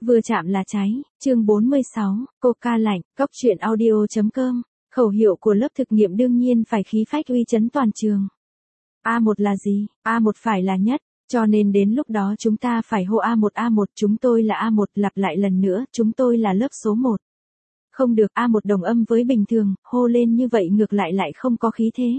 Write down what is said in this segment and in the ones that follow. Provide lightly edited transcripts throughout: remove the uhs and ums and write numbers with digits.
Vừa chạm là cháy, chương 46, Coca lạnh, cóc truyện audio.com, khẩu hiệu của lớp thực nghiệm đương nhiên phải khí phách uy chấn toàn trường. A1 là gì? A1 phải là nhất, cho nên đến lúc đó chúng ta phải hô A1, chúng tôi là A1, lặp lại lần nữa, chúng tôi là lớp số 1. Không được, A1 đồng âm với bình thường, hô lên như vậy ngược lại không có khí thế.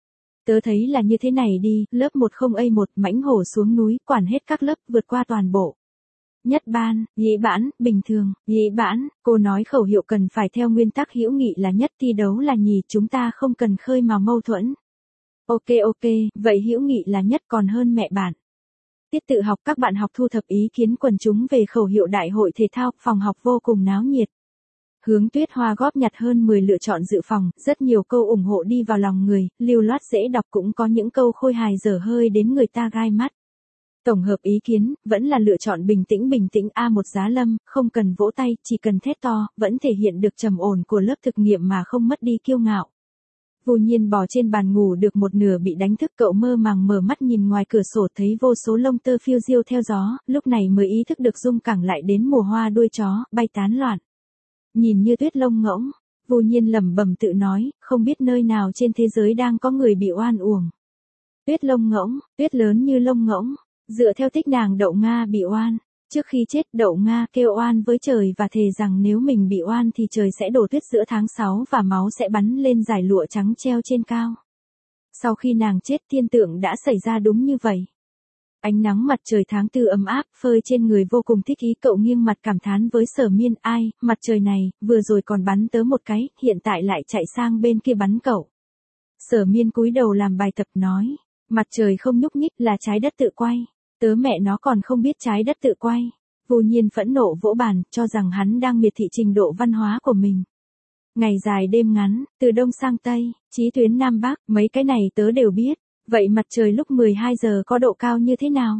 Tớ thấy là như thế này đi, lớp 10A1 mãnh hổ xuống núi, quản hết các lớp, vượt qua toàn bộ. Nhất ban, nhị bản, bình thường, nhị bản, cô nói khẩu hiệu cần phải theo nguyên tắc hữu nghị là nhất, thi đấu là nhì, chúng ta không cần khơi mào mâu thuẫn. Ok, vậy hữu nghị là nhất còn hơn mẹ bạn. Tiết tự học các bạn học thu thập ý kiến quần chúng về khẩu hiệu đại hội thể thao, phòng học vô cùng náo nhiệt. Hướng Tuyết Hoa góp nhặt hơn 10 lựa chọn dự phòng, rất nhiều câu ủng hộ đi vào lòng người, lưu loát dễ đọc cũng có những câu khôi hài dở hơi đến người ta gai mắt. Tổng hợp ý kiến, vẫn là lựa chọn bình tĩnh A1 Giá Lâm, không cần vỗ tay, chỉ cần thét to, vẫn thể hiện được trầm ổn của lớp thực nghiệm mà không mất đi kiêu ngạo. Vô Nhiên bò trên bàn ngủ được một nửa bị đánh thức, cậu mơ màng mở mắt nhìn ngoài cửa sổ thấy vô số lông tơ phiêu diêu theo gió, lúc này mới ý thức được rung cẳng lại đến mùa hoa đuôi chó, bay tán loạn. Nhìn như tuyết lông ngỗng, Vô Nhiên lẩm bẩm tự nói, không biết nơi nào trên thế giới đang có người bị oan uổng. Tuyết lông ngỗng, tuyết lớn như lông ngỗng. Dựa theo tích nàng Đậu Nga bị oan, trước khi chết Đậu Nga kêu oan với trời và thề rằng nếu mình bị oan thì trời sẽ đổ tuyết giữa tháng 6 và máu sẽ bắn lên dải lụa trắng treo trên cao. Sau khi nàng chết thiên tượng đã xảy ra đúng như vậy. Ánh nắng mặt trời tháng 4 ấm áp phơi trên người vô cùng thích ý, cậu nghiêng mặt cảm thán với Sở Miên, ai, mặt trời này, vừa rồi còn bắn tớ một cái, hiện tại lại chạy sang bên kia bắn cậu. Sở Miên cúi đầu làm bài tập nói, mặt trời không nhúc nhích là trái đất tự quay. Tớ mẹ nó còn không biết trái đất tự quay. Vô Nhiên phẫn nộ vỗ bàn, cho rằng hắn đang miệt thị trình độ văn hóa của mình. Ngày dài đêm ngắn, từ đông sang tây, chí tuyến nam bắc, mấy cái này tớ đều biết. Vậy mặt trời lúc 12 giờ có độ cao như thế nào?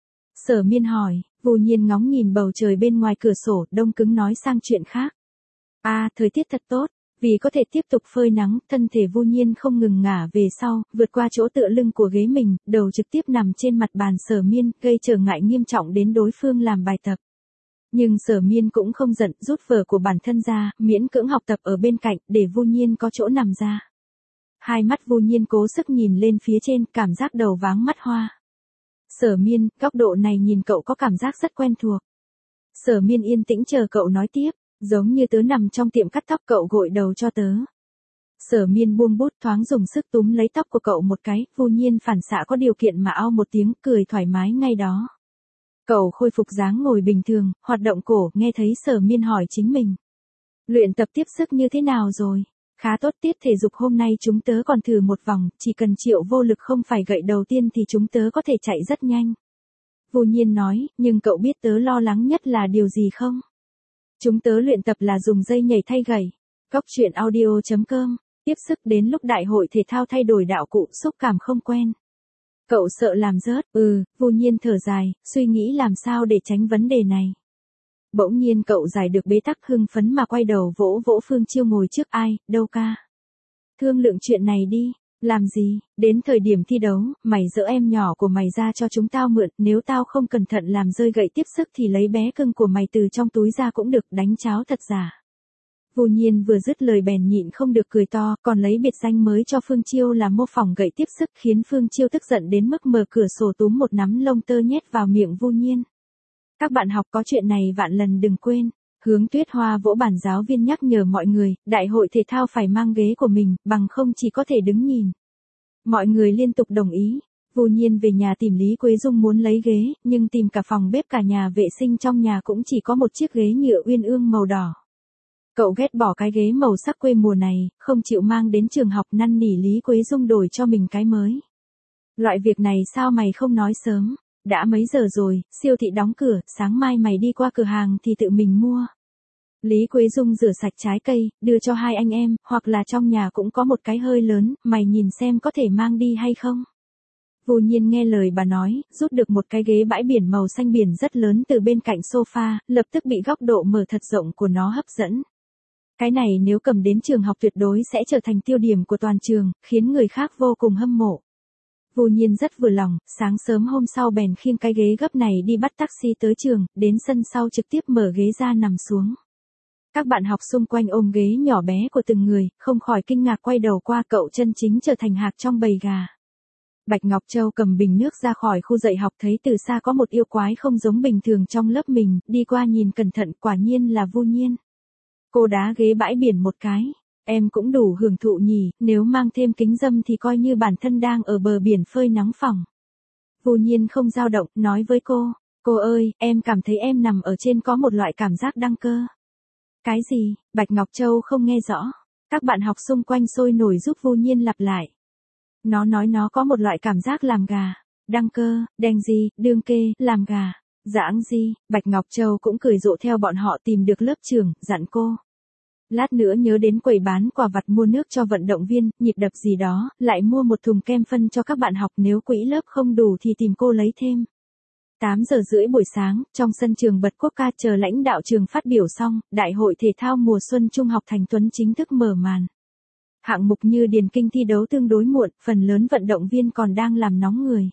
Sở Miên hỏi, Vô Nhiên ngóng nhìn bầu trời bên ngoài cửa sổ, đông cứng nói sang chuyện khác. Thời tiết thật tốt. Vì có thể tiếp tục phơi nắng, thân thể Vô Nhiên không ngừng ngả về sau, vượt qua chỗ tựa lưng của ghế mình, đầu trực tiếp nằm trên mặt bàn Sở Miên, gây trở ngại nghiêm trọng đến đối phương làm bài tập. Nhưng Sở Miên cũng không giận, rút vở của bản thân ra, miễn cưỡng học tập ở bên cạnh, để Vô Nhiên có chỗ nằm ra. Hai mắt Vô Nhiên cố sức nhìn lên phía trên, cảm giác đầu váng mắt hoa. Sở Miên, góc độ này nhìn cậu có cảm giác rất quen thuộc. Sở Miên yên tĩnh chờ cậu nói tiếp. Giống như tớ nằm trong tiệm cắt tóc, cậu gội đầu cho tớ. Sở Miên buông bút thoáng dùng sức túm lấy tóc của cậu một cái, Vô Nhiên phản xạ có điều kiện mà ao một tiếng, cười thoải mái ngay đó. Cậu khôi phục dáng ngồi bình thường, hoạt động cổ, nghe thấy Sở Miên hỏi chính mình. Luyện tập tiếp sức như thế nào rồi? Khá tốt, tiết thể dục hôm nay chúng tớ còn thử một vòng, chỉ cần Triệu Vô Lực không phải gậy đầu tiên thì chúng tớ có thể chạy rất nhanh. Vô Nhiên nói, nhưng cậu biết tớ lo lắng nhất là điều gì không? Chúng tớ luyện tập là dùng dây nhảy thay gậy. Cóc truyện audio.com, tiếp sức đến lúc đại hội thể thao thay đổi đạo cụ, xúc cảm không quen. Cậu sợ làm rớt, Vô Nhiên thở dài, suy nghĩ làm sao để tránh vấn đề này. Bỗng nhiên cậu giải được bế tắc, hưng phấn mà quay đầu vỗ Phương Chiêu ngồi trước, ai, đâu ca. Thương lượng chuyện này đi. Làm gì, đến thời điểm thi đấu, mày dỡ em nhỏ của mày ra cho chúng tao mượn, nếu tao không cẩn thận làm rơi gậy tiếp sức thì lấy bé cưng của mày từ trong túi ra cũng được, đánh cháo thật giả. Vô Nhiên vừa dứt lời bèn nhịn không được cười to, còn lấy biệt danh mới cho Phương Chiêu là mô phỏng gậy tiếp sức, khiến Phương Chiêu tức giận đến mức mở cửa sổ túm một nắm lông tơ nhét vào miệng Vô Nhiên. Các bạn học có chuyện này vạn lần đừng quên. Hướng Tuyết Hoa vỗ bàn, giáo viên nhắc nhở mọi người, đại hội thể thao phải mang ghế của mình, bằng không chỉ có thể đứng nhìn. Mọi người liên tục đồng ý. Vô Nhiên về nhà tìm Lý Quế Dung muốn lấy ghế, nhưng tìm cả phòng bếp cả nhà vệ sinh trong nhà cũng chỉ có một chiếc ghế nhựa uyên ương màu đỏ. Cậu ghét bỏ cái ghế màu sắc quê mùa này, không chịu mang đến trường học, năn nỉ Lý Quế Dung đổi cho mình cái mới. Loại việc này sao mày không nói sớm? Đã mấy giờ rồi, siêu thị đóng cửa, sáng mai mày đi qua cửa hàng thì tự mình mua. Lý Quế Dung rửa sạch trái cây, đưa cho hai anh em, hoặc là trong nhà cũng có một cái hơi lớn, mày nhìn xem có thể mang đi hay không. Vô Nhiên nghe lời bà nói, rút được một cái ghế bãi biển màu xanh biển rất lớn từ bên cạnh sofa, lập tức bị góc độ mở thật rộng của nó hấp dẫn. Cái này nếu cầm đến trường học tuyệt đối sẽ trở thành tiêu điểm của toàn trường, khiến người khác vô cùng hâm mộ. Vu Nhiên rất vừa lòng, sáng sớm hôm sau bèn khiêng cái ghế gấp này đi bắt taxi tới trường, đến sân sau trực tiếp mở ghế ra nằm xuống. Các bạn học xung quanh ôm ghế nhỏ bé của từng người, không khỏi kinh ngạc quay đầu qua cậu chân chính trở thành hạc trong bầy gà. Bạch Ngọc Châu cầm bình nước ra khỏi khu dạy học thấy từ xa có một yêu quái không giống bình thường trong lớp mình, đi qua nhìn cẩn thận quả nhiên là Vu Nhiên. Cô đá ghế bãi biển một cái. Em cũng đủ hưởng thụ nhỉ, nếu mang thêm kính râm thì coi như bản thân đang ở bờ biển phơi nắng phỏng. Vu Nhiên không dao động, nói với cô ơi, em cảm thấy em nằm ở trên có một loại cảm giác đăng cơ. Cái gì? Bạch Ngọc Châu không nghe rõ. Các bạn học xung quanh sôi nổi giúp Vu Nhiên lặp lại. Nó nói nó có một loại cảm giác làm gà. Đăng cơ, đèn gì, đương kê, làm gà. Giảng gì? Bạch Ngọc Châu cũng cười rộ theo bọn họ tìm được lớp trưởng, dặn cô. Lát nữa nhớ đến quầy bán quà vặt mua nước cho vận động viên, nhịp đập gì đó, lại mua một thùng kem phân cho các bạn học, nếu quỹ lớp không đủ thì tìm cô lấy thêm. 8 giờ rưỡi buổi sáng, trong sân trường bật quốc ca chờ lãnh đạo trường phát biểu xong, Đại hội thể thao mùa xuân Trung học Thành Tuấn chính thức mở màn. Hạng mục như điền kinh thi đấu tương đối muộn, phần lớn vận động viên còn đang làm nóng người.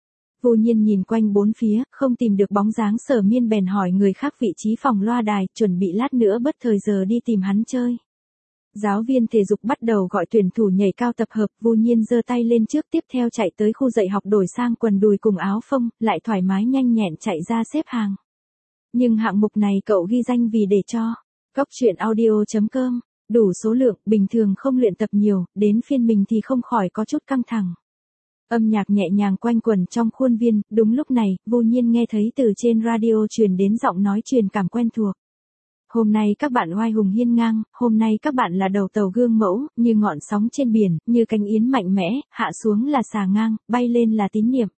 Vu Nhiên nhìn quanh bốn phía, không tìm được bóng dáng Sở Miên bèn hỏi người khác vị trí phòng loa đài, chuẩn bị lát nữa bất thời giờ đi tìm hắn chơi. Giáo viên thể dục bắt đầu gọi tuyển thủ nhảy cao tập hợp, Vu Nhiên giơ tay lên trước, tiếp theo chạy tới khu dạy học đổi sang quần đùi cùng áo phông, lại thoải mái nhanh nhẹn chạy ra xếp hàng. Nhưng hạng mục này cậu ghi danh vì để cho Góc Truyện Audio.com đủ số lượng, bình thường không luyện tập nhiều, đến phiên mình thì không khỏi có chút căng thẳng. Âm nhạc nhẹ nhàng quanh quẩn trong khuôn viên, đúng lúc này, Vu Nhiên nghe thấy từ trên radio truyền đến giọng nói truyền cảm quen thuộc. Hôm nay các bạn oai hùng hiên ngang, hôm nay các bạn là đầu tàu gương mẫu, như ngọn sóng trên biển, như cánh yến mạnh mẽ, hạ xuống là xà ngang, bay lên là tín niệm.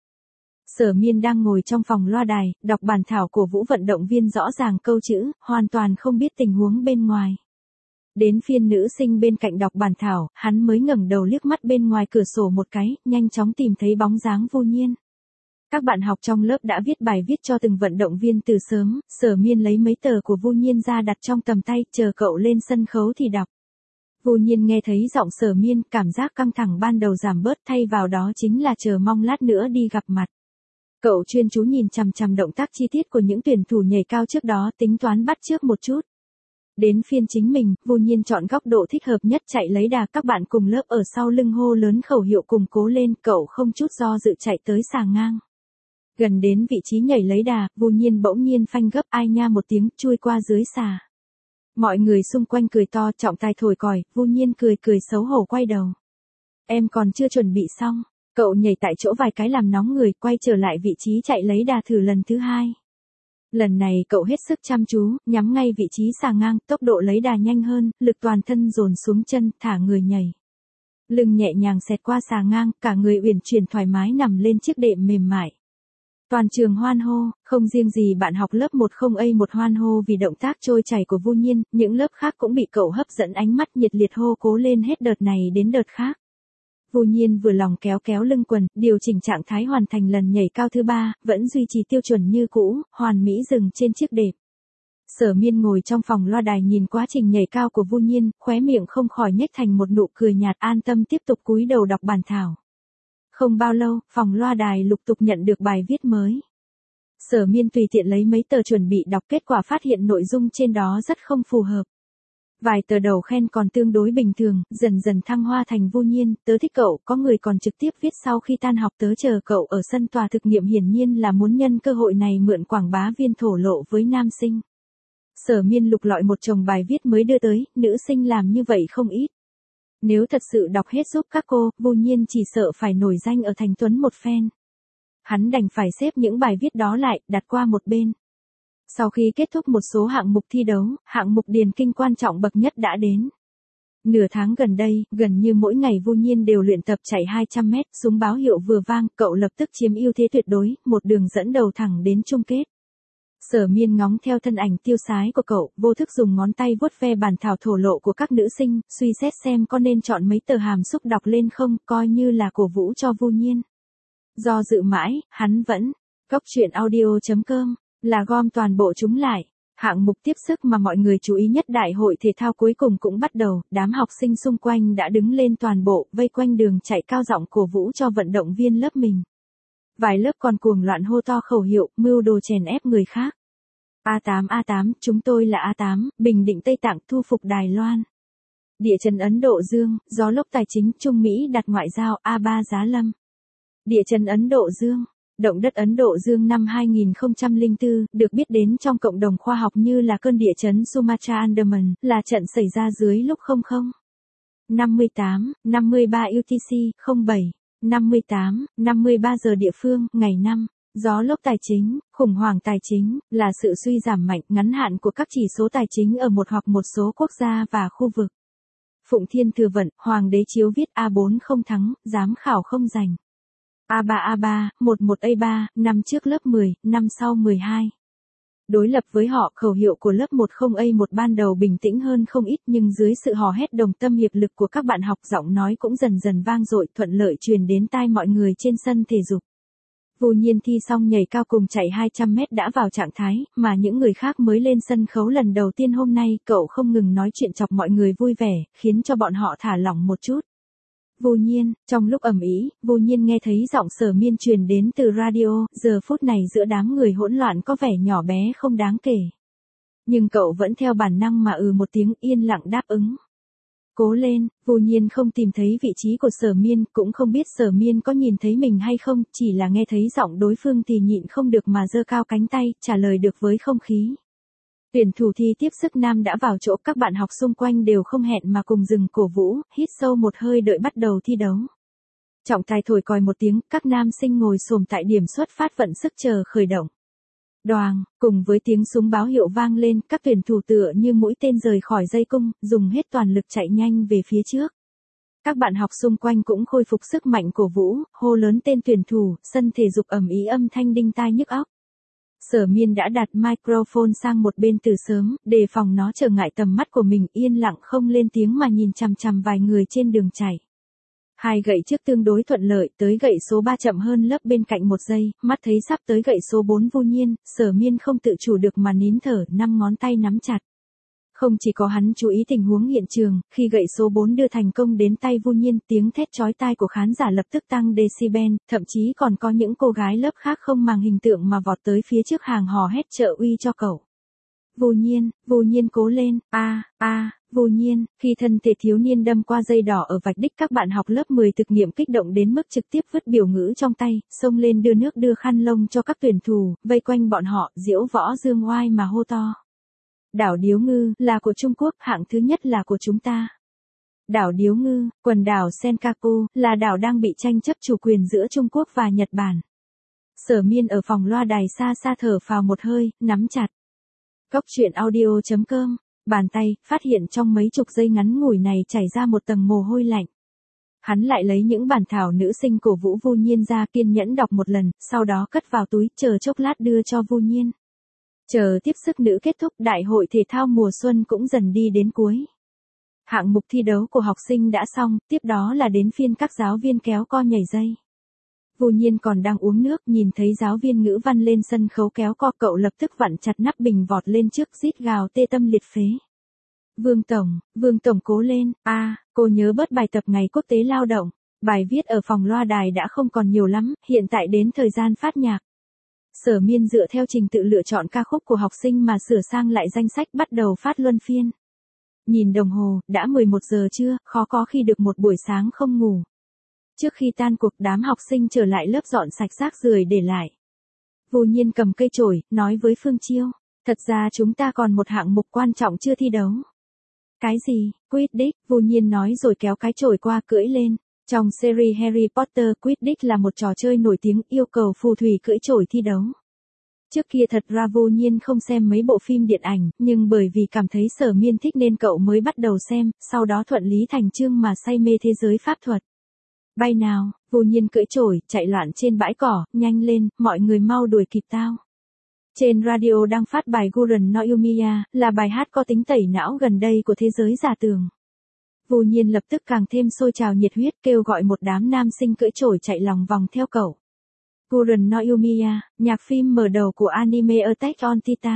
Sở Miên đang ngồi trong phòng loa đài, đọc bản thảo cổ vũ vận động viên rõ ràng câu chữ, hoàn toàn không biết tình huống bên ngoài. Đến phiên nữ sinh bên cạnh đọc bản thảo, hắn mới ngẩng đầu liếc mắt bên ngoài cửa sổ một cái, nhanh chóng tìm thấy bóng dáng Vu Nhiên. Các bạn học trong lớp đã viết bài viết cho từng vận động viên từ sớm, Sở Miên lấy mấy tờ của Vu Nhiên ra đặt trong tầm tay, chờ cậu lên sân khấu thì đọc. Vu Nhiên nghe thấy giọng Sở Miên, cảm giác căng thẳng ban đầu giảm bớt, thay vào đó chính là chờ mong lát nữa đi gặp mặt. Cậu chuyên chú nhìn chằm chằm động tác chi tiết của những tuyển thủ nhảy cao trước đó, tính toán bắt chước một chút. Đến phiên chính mình, Vu Nhiên chọn góc độ thích hợp nhất chạy lấy đà, các bạn cùng lớp ở sau lưng hô lớn khẩu hiệu cùng cố lên, cậu không chút do dự chạy tới xà ngang. Gần đến vị trí nhảy lấy đà, Vu Nhiên bỗng nhiên phanh gấp, ai nha một tiếng, chui qua dưới xà. Mọi người xung quanh cười to, trọng tài thổi còi, Vu Nhiên cười xấu hổ quay đầu. Em còn chưa chuẩn bị xong. Cậu nhảy tại chỗ vài cái làm nóng người, quay trở lại vị trí chạy lấy đà thử lần thứ hai. Lần này cậu hết sức chăm chú, nhắm ngay vị trí xà ngang, tốc độ lấy đà nhanh hơn, lực toàn thân dồn xuống chân, thả người nhảy. Lưng nhẹ nhàng xẹt qua xà ngang, cả người uyển chuyển thoải mái nằm lên chiếc đệm mềm mại. Toàn trường hoan hô, không riêng gì bạn học lớp 10A1 hoan hô vì động tác trôi chảy của Vu Nhiên, những lớp khác cũng bị cậu hấp dẫn ánh mắt nhiệt liệt hô cố lên hết đợt này đến đợt khác. Vu Nhiên vừa lòng kéo lưng quần, điều chỉnh trạng thái hoàn thành lần nhảy cao thứ 3, vẫn duy trì tiêu chuẩn như cũ, hoàn mỹ dừng trên chiếc đệm. Sở Miên ngồi trong phòng loa đài nhìn quá trình nhảy cao của Vu Nhiên, khóe miệng không khỏi nhếch thành một nụ cười nhạt, an tâm tiếp tục cúi đầu đọc bản thảo. Không bao lâu, phòng loa đài lục tục nhận được bài viết mới. Sở Miên tùy tiện lấy mấy tờ chuẩn bị đọc, kết quả phát hiện nội dung trên đó rất không phù hợp. Vài tờ đầu khen còn tương đối bình thường, dần dần thăng hoa thành Vu Nhiên, tớ thích cậu, có người còn trực tiếp viết sau khi tan học tớ chờ cậu ở sân tòa thực nghiệm, hiển nhiên là muốn nhân cơ hội này mượn quảng bá viên thổ lộ với nam sinh. Sở Miên lục lọi một chồng bài viết mới đưa tới, nữ sinh làm như vậy không ít. Nếu thật sự đọc hết giúp các cô, Vu Nhiên chỉ sợ phải nổi danh ở Thành Tuấn một phen. Hắn đành phải xếp những bài viết đó lại, đặt qua một bên. Sau khi kết thúc một số hạng mục thi đấu, hạng mục điền kinh quan trọng bậc nhất đã đến. Nửa tháng gần đây, gần như mỗi ngày Vu Nhiên đều luyện tập chạy 200 mét, súng báo hiệu vừa vang, cậu lập tức chiếm ưu thế tuyệt đối, một đường dẫn đầu thẳng đến chung kết. Sở Miên ngóng theo thân ảnh tiêu sái của cậu, vô thức dùng ngón tay vuốt ve bản thảo thổ lộ của các nữ sinh, suy xét xem có nên chọn mấy tờ hàm xúc đọc lên không, coi như là cổ vũ cho Vu Nhiên. Do dự mãi, hắn vẫn, Góc Truyện Audio.com, là gom toàn bộ chúng lại. Hạng mục tiếp sức mà mọi người chú ý nhất đại hội thể thao cuối cùng cũng bắt đầu, đám học sinh xung quanh đã đứng lên toàn bộ, vây quanh đường chạy cao giọng cổ vũ cho vận động viên lớp mình. Vài lớp còn cuồng loạn hô to khẩu hiệu, mưu đồ chèn ép người khác. A8, chúng tôi là A8, Bình Định Tây Tạng, thu phục Đài Loan. Địa chấn Ấn Độ Dương, gió lốc tài chính, Trung Mỹ đặt ngoại giao, A3 Giá Lâm. Địa chấn Ấn Độ Dương. Động đất Ấn Độ Dương năm 2004, được biết đến trong cộng đồng khoa học như là cơn địa chấn Sumatra Andaman, là trận xảy ra dưới lúc 00:58:53 UTC, 07:58:53 giờ địa phương, ngày 5. Gió lốc tài chính, khủng hoảng tài chính, là sự suy giảm mạnh ngắn hạn của các chỉ số tài chính ở một hoặc một số quốc gia và khu vực. Phụng Thiên Thừa Vận, Hoàng đế chiếu viết A4 không thắng, giám khảo không giành. A3, 11A3, năm trước lớp 10, năm sau 12. Đối lập với họ, khẩu hiệu của lớp 10A1 ban đầu bình tĩnh hơn không ít nhưng dưới sự hò hét đồng tâm hiệp lực của các bạn học, giọng nói cũng dần dần vang dội thuận lợi truyền đến tai mọi người trên sân thể dục. Vô Nhiên thi xong nhảy cao cùng chạy 200 mét đã vào trạng thái, mà những người khác mới lên sân khấu lần đầu tiên hôm nay, cậu không ngừng nói chuyện chọc mọi người vui vẻ, khiến cho bọn họ thả lỏng một chút. Vô Nhiên, trong lúc ầm ĩ, Vô Nhiên nghe thấy giọng Sở Miên truyền đến từ radio, giờ phút này giữa đám người hỗn loạn có vẻ nhỏ bé không đáng kể. Nhưng cậu vẫn theo bản năng mà một tiếng yên lặng đáp ứng. Cố lên, Vô Nhiên không tìm thấy vị trí của Sở Miên, cũng không biết Sở Miên có nhìn thấy mình hay không, chỉ là nghe thấy giọng đối phương thì nhịn không được mà giơ cao cánh tay, trả lời được với không khí. Tuyển thủ thi tiếp sức nam đã vào chỗ, các bạn học xung quanh đều không hẹn mà cùng dừng cổ vũ, hít sâu một hơi đợi bắt đầu thi đấu. Trọng tài thổi còi một tiếng, các nam sinh ngồi xổm tại điểm xuất phát vận sức chờ khởi động. Đoàng, cùng với tiếng súng báo hiệu vang lên, các tuyển thủ tựa như mũi tên rời khỏi dây cung, dùng hết toàn lực chạy nhanh về phía trước. Các bạn học xung quanh cũng khôi phục sức mạnh cổ vũ, hô lớn tên tuyển thủ, sân thể dục ầm ĩ âm thanh đinh tai nhức óc. Sở Miên đã đặt microphone sang một bên từ sớm, đề phòng nó trở ngại tầm mắt của mình, yên lặng không lên tiếng mà nhìn chằm chằm vài người trên đường chạy. Hai gậy trước tương đối thuận lợi, tới gậy số 3 chậm hơn lớp bên cạnh một giây, mắt thấy sắp tới gậy số 4 Vô Nhiên, Sở Miên không tự chủ được mà nín thở, 5 ngón tay nắm chặt. Không chỉ có hắn chú ý tình huống hiện trường, khi gậy số 4 đưa thành công đến tay Vô Nhiên, tiếng thét chói tai của khán giả lập tức tăng decibel, thậm chí còn có những cô gái lớp khác không màng hình tượng mà vọt tới phía trước hàng hò hét trợ uy cho cậu. Vô Nhiên cố lên, Vô Nhiên, khi thân thể thiếu niên đâm qua dây đỏ ở vạch đích, các bạn học lớp 10 thực nghiệm kích động đến mức trực tiếp vứt biểu ngữ trong tay, xông lên đưa nước đưa khăn lông cho các tuyển thủ, vây quanh bọn họ, diễu võ dương oai mà hô to. Đảo Điếu Ngư, là của Trung Quốc, hạng thứ nhất là của chúng ta. Đảo Điếu Ngư, quần đảo Senkaku, là đảo đang bị tranh chấp chủ quyền giữa Trung Quốc và Nhật Bản. Sở Miên ở phòng loa đài xa xa thở phào một hơi, nắm chặt. Góc truyện audio.com, bàn tay, phát hiện trong mấy chục giây ngắn ngủi này chảy ra một tầng mồ hôi lạnh. Hắn lại lấy những bản thảo nữ sinh cổ vũ Vô Nhiên ra, kiên nhẫn đọc một lần, sau đó cất vào túi, chờ chốc lát đưa cho Vô Nhiên. Chờ tiếp sức nữ kết thúc, đại hội thể thao mùa xuân cũng dần đi đến cuối. Hạng mục thi đấu của học sinh đã xong, tiếp đó là đến phiên các giáo viên kéo co nhảy dây. Vô Nhiên còn đang uống nước, nhìn thấy giáo viên ngữ văn lên sân khấu kéo co, cậu lập tức vặn chặt nắp bình vọt lên trước, rít gào tê tâm liệt phế. Vương Tổng cố lên, cô nhớ bớt bài tập ngày quốc tế lao động. Bài viết ở phòng loa đài đã không còn nhiều lắm, hiện tại đến thời gian phát nhạc. Sở Miên dựa theo trình tự lựa chọn ca khúc của học sinh mà sửa sang lại danh sách, bắt đầu phát luân phiên. Nhìn đồng hồ, đã 11 giờ trưa, khó có khi được một buổi sáng không ngủ. Trước khi tan cuộc, đám học sinh trở lại lớp dọn sạch rác rưởi để lại. Vô Nhiên cầm cây chổi, nói với Phương Chiêu, thật ra chúng ta còn một hạng mục quan trọng chưa thi đấu. Cái gì? Quidditch, Vô Nhiên nói rồi kéo cái chổi qua, cưỡi lên. Trong series Harry Potter, Quidditch là một trò chơi nổi tiếng, yêu cầu phù thủy cưỡi chổi thi đấu. Trước kia thật ra Vô Nhiên không xem mấy bộ phim điện ảnh, nhưng bởi vì cảm thấy Sở Miên thích nên cậu mới bắt đầu xem, sau đó thuận lý thành chương mà say mê thế giới pháp thuật. Bay nào, Vô Nhiên cưỡi chổi, chạy loạn trên bãi cỏ, nhanh lên, mọi người mau đuổi kịp tao. Trên radio đang phát bài Guren no Yumiya, là bài hát có tính tẩy não gần đây của thế giới giả tưởng. Vô Nhiên lập tức càng thêm sôi trào nhiệt huyết, kêu gọi một đám nam sinh cưỡi chổi chạy lòng vòng theo cậu. Guren no Yumiya, nhạc phim mở đầu của anime Attack on Titan.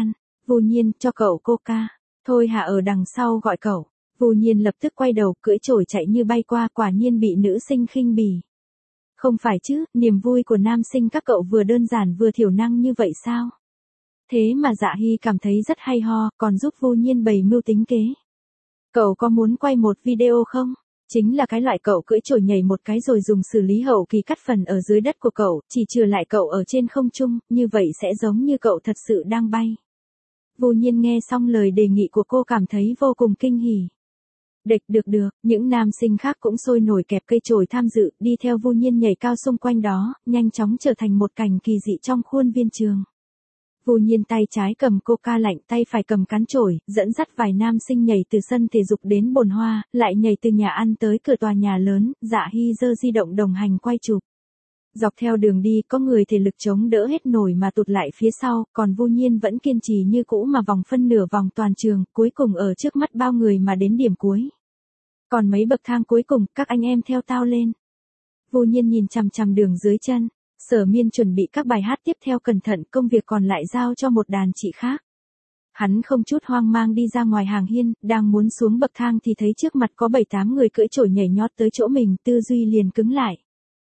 Vu Nhiên, cho cậu Coca. Thôi Hà ở đằng sau gọi cậu. Vu Nhiên lập tức quay đầu, cưỡi chổi chạy như bay qua, quả nhiên bị nữ sinh khinh bỉ. Không phải chứ, niềm vui của nam sinh các cậu vừa đơn giản vừa thiểu năng như vậy sao? Thế mà Dạ Hy cảm thấy rất hay ho, còn giúp Vu Nhiên bày mưu tính kế. Cậu có muốn quay một video không? Chính là cái loại cậu cưỡi chổi nhảy một cái rồi dùng xử lý hậu kỳ cắt phần ở dưới đất của cậu, chỉ chừa lại cậu ở trên không trung, như vậy sẽ giống như cậu thật sự đang bay. Vu Nhiên nghe xong lời đề nghị của cô cảm thấy vô cùng kinh hỉ. Được, những nam sinh khác cũng sôi nổi kẹp cây chổi tham dự, đi theo Vu Nhiên nhảy cao xung quanh đó, nhanh chóng trở thành một cảnh kỳ dị trong khuôn viên trường. Vu Nhiên tay trái cầm Coca lạnh, tay phải cầm cán chổi, dẫn dắt vài nam sinh nhảy từ sân thể dục đến bồn hoa, lại nhảy từ nhà ăn tới cửa tòa nhà lớn, Dạ Hy giơ di động đồng hành quay chụp. Dọc theo đường đi, có người thể lực chống đỡ hết nổi mà tụt lại phía sau, còn Vu Nhiên vẫn kiên trì như cũ mà vòng phân nửa vòng toàn trường, cuối cùng ở trước mắt bao người mà đến điểm cuối. Còn mấy bậc thang cuối cùng, các anh em theo tao lên. Vu Nhiên nhìn chằm chằm đường dưới chân. Sở Miên chuẩn bị các bài hát tiếp theo cẩn thận, công việc còn lại giao cho một đàn chị khác. Hắn không chút hoang mang đi ra ngoài hàng hiên, đang muốn xuống bậc thang thì thấy trước mặt có 7-8 người cưỡi chổi nhảy nhót tới chỗ mình, tư duy liền cứng lại.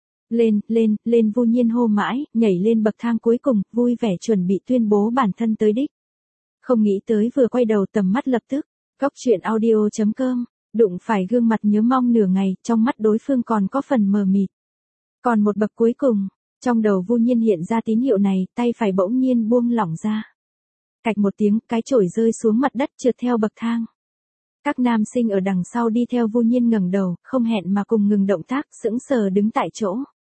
Lên, Vu Nhiên hô mãi, nhảy lên bậc thang cuối cùng, vui vẻ chuẩn bị tuyên bố bản thân tới đích. Không nghĩ tới vừa quay đầu tầm mắt lập tức, Cóc truyện audio.com, đụng phải gương mặt nhớ mong nửa ngày, trong mắt đối phương còn có phần mờ mịt. Còn một bậc cuối cùng. Trong đầu Vu Nhiên hiện ra tín hiệu này, tay phải bỗng nhiên buông lỏng ra. Cạch một tiếng, cái chổi rơi xuống mặt đất trượt theo bậc thang. Các nam sinh ở đằng sau đi theo Vu Nhiên ngẩng đầu, không hẹn mà cùng ngừng động tác, sững sờ đứng tại chỗ.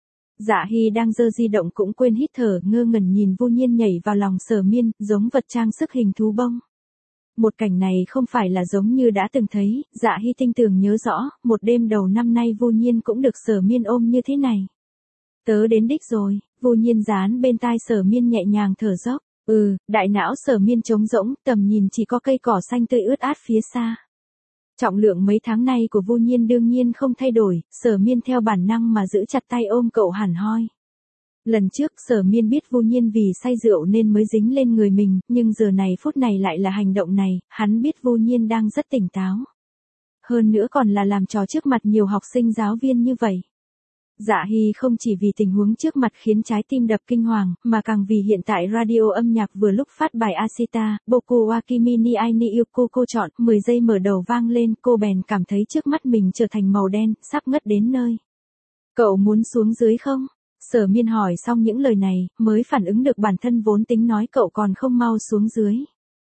Dạ Hy đang giơ di động cũng quên hít thở, ngơ ngẩn nhìn Vu Nhiên nhảy vào lòng Sở Miên, giống vật trang sức hình thú bông. Một cảnh này không phải là giống như đã từng thấy, Dạ Hy tinh tường nhớ rõ, một đêm đầu năm nay Vu Nhiên cũng được Sở Miên ôm như thế này. Tớ đến đích rồi, Vu Nhiên dán bên tai Sở Miên nhẹ nhàng thở dốc. Đại não Sở Miên trống rỗng, tầm nhìn chỉ có cây cỏ xanh tươi ướt át phía xa. Trọng lượng mấy tháng nay của Vu Nhiên đương nhiên không thay đổi, Sở Miên theo bản năng mà giữ chặt tay ôm cậu hẳn hoi. Lần trước Sở Miên biết Vu Nhiên vì say rượu nên mới dính lên người mình, nhưng giờ này phút này lại là hành động này, hắn biết Vu Nhiên đang rất tỉnh táo. Hơn nữa còn là làm trò trước mặt nhiều học sinh giáo viên như vậy. Dạ Hy không chỉ vì tình huống trước mặt khiến trái tim đập kinh hoàng, mà càng vì hiện tại radio âm nhạc vừa lúc phát bài Ashita, Boku wa kimi ni ai ni yuko cô chọn, 10 giây mở đầu vang lên, cô bèn cảm thấy trước mắt mình trở thành màu đen, sắp ngất đến nơi. Cậu muốn xuống dưới không? Sở Miên hỏi xong những lời này, mới phản ứng được bản thân vốn tính nói cậu còn không mau xuống dưới.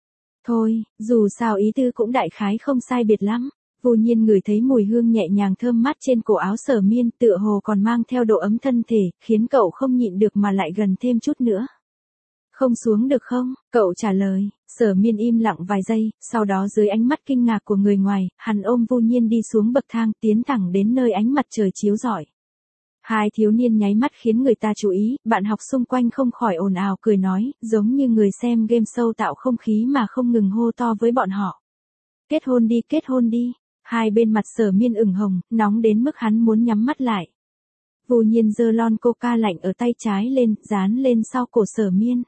Thôi, dù sao ý tư cũng đại khái không sai biệt lắm. Vu Nhiên ngửi thấy mùi hương nhẹ nhàng thơm mát trên cổ áo Sở Miên, tựa hồ còn mang theo độ ấm thân thể, khiến cậu không nhịn được mà lại gần thêm chút nữa. Không xuống được không? Cậu trả lời. Sở Miên im lặng vài giây, sau đó dưới ánh mắt kinh ngạc của người ngoài, hắn ôm Vu Nhiên đi xuống bậc thang, tiến thẳng đến nơi ánh mặt trời chiếu rọi. Hai thiếu niên nháy mắt khiến người ta chú ý, bạn học xung quanh không khỏi ồn ào cười nói, giống như người xem game show tạo không khí mà không ngừng hô to với bọn họ. Kết hôn đi. Hai bên mặt Sở Miên ửng hồng, nóng đến mức hắn muốn nhắm mắt lại. Vu Nhiên giơ lon Coca lạnh ở tay trái lên, dán lên sau cổ Sở Miên.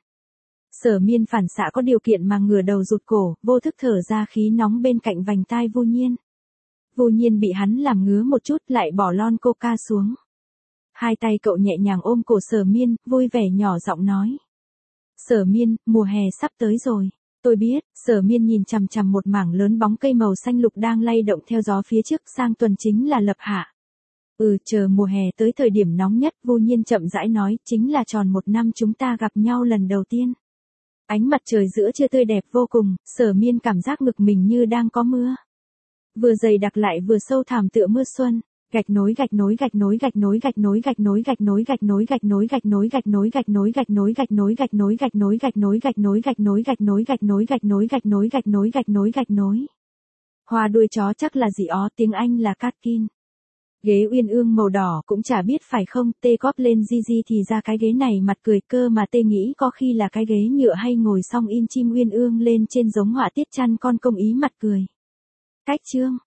Sở Miên phản xạ có điều kiện mà ngửa đầu rụt cổ, vô thức thở ra khí nóng bên cạnh vành tai Vu Nhiên. Vu Nhiên bị hắn làm ngứa một chút lại bỏ lon Coca xuống. Hai tay cậu nhẹ nhàng ôm cổ Sở Miên, vui vẻ nhỏ giọng nói. Sở Miên, mùa hè sắp tới rồi. Tôi biết, Sở Miên nhìn chằm chằm một mảng lớn bóng cây màu xanh lục đang lay động theo gió phía trước, sang tuần chính là lập hạ. Chờ mùa hè tới thời điểm nóng nhất, Vu Nhiên chậm rãi nói, chính là tròn một năm chúng ta gặp nhau lần đầu tiên. Ánh mặt trời giữa trưa tươi đẹp vô cùng, Sở Miên cảm giác ngực mình như đang có mưa. Vừa dày đặc lại vừa sâu thẳm tựa mưa xuân. Gạch nối Hoa đuôi chó chắc là gì ó, tiếng Anh là Catkin. Ghế uyên ương màu đỏ cũng chả biết phải không, tê cóp lên Gigi thì ra cái ghế này mặt cười, cơ mà tê nghĩ có khi là cái ghế nhựa hay ngồi xong in chim uyên ương lên trên giống họa tiết chăn con công ý mặt cười. Cách chương